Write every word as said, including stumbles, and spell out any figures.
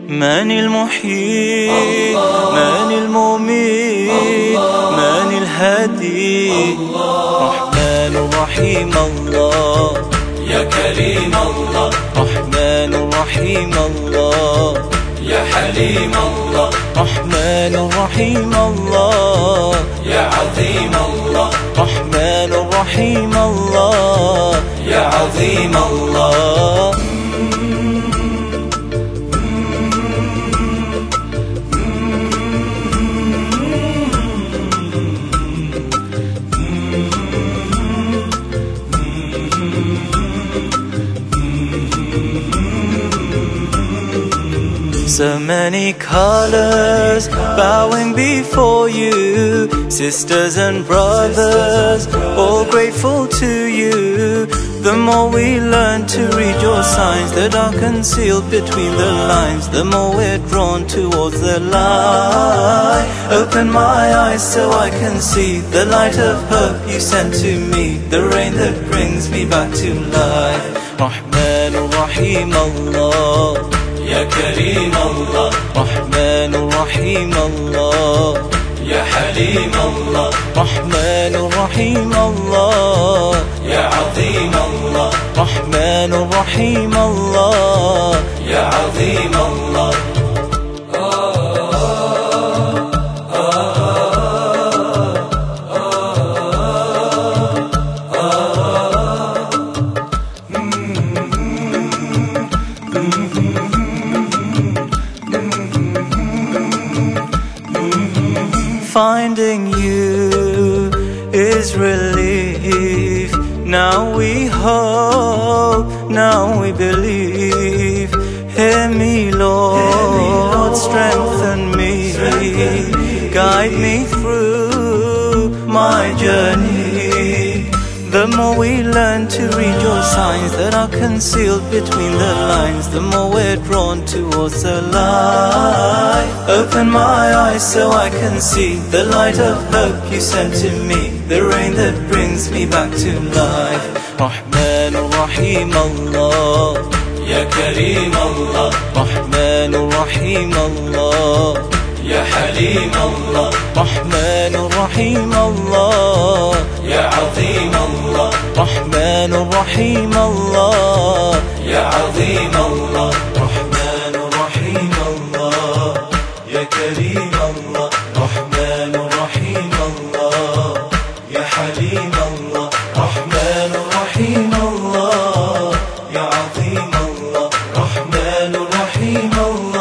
من المحيي من المميت من الهادي رحمن رحيم الله يا كريم الله رحمن رحيم الله يا حليم الله رحمن رحيم الله يا عظيم الله رحمن رحيم الله يا عظيم الله So many colors bowing before you, sisters and brothers, all grateful to you. The more we learn to read your signs that are concealed between the lines, the more we're drawn towards the light. Open my eyes so I can see the light of hope you sent to me, the rain that brings me back to life. Rahman Rahim Allah, يا كريم الله رحمن رحيم الله يا حليم الله رحمن رحيم الله يا عظيم الله رحمن رحيم الله يا عظيم الله Finding you is relief. Now we hope, now we believe. Hear me, Lord, strengthen me, guide me through my journey. The more we learn to read your signs that are concealed between the lines, the more we're drawn towards the light. Open my eyes so I can see the light of hope you sent to me, the rain that brings me back to life. Rahman Rahim Allah, يا كريم الله Rahman Rahim Allah, يا حليم الله رحمن رحيم الله يا عظيم الله رحمن رحيم الله يا عظيم الله رحمن رحيم الله يا كريم الله رحمن رحيم الله يا حليم الله رحمن رحيم الله يا عظيم الله رحمن رحيم الله